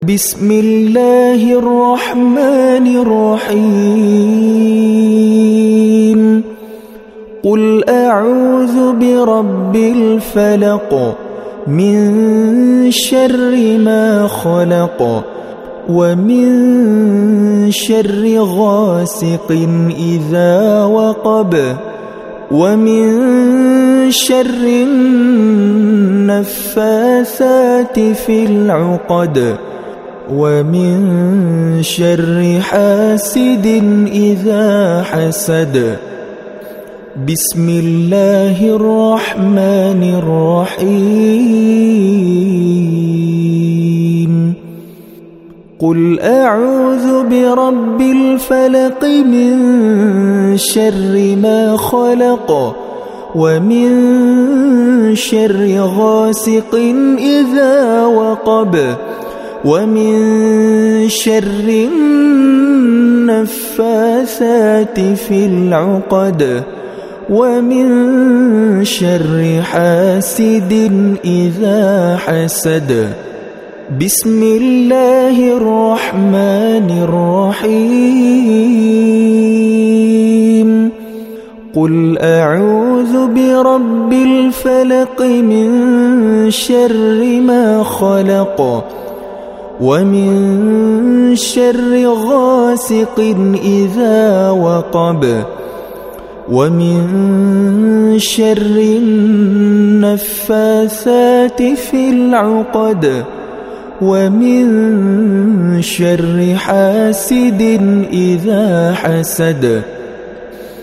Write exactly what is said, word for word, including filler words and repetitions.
بسم الله الرحمن الرحيم قل أعوذ برب الفلق من شر ما خلق ومن شر غاسق إذا وقب ومن شر النفاثات في العقد ومن شر حاسد إذا حسد. بسم الله الرحمن الرحيم قل أعوذ برب الفلق من شر ما خلق ومن شر غاسق إذا وقب ومن شر النفاثات في العقد ومن شر حاسد إذا حسد. بسم الله الرحمن الرحيم قل أعوذ برب الفلق من شر ما خلق ومن شر غاسق إذا وقب ومن شر النفاثات في العقد ومن شر حاسد إذا حسد.